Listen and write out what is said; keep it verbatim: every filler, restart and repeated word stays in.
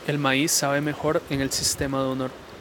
El maíz sabe mejor en el sistema de honor.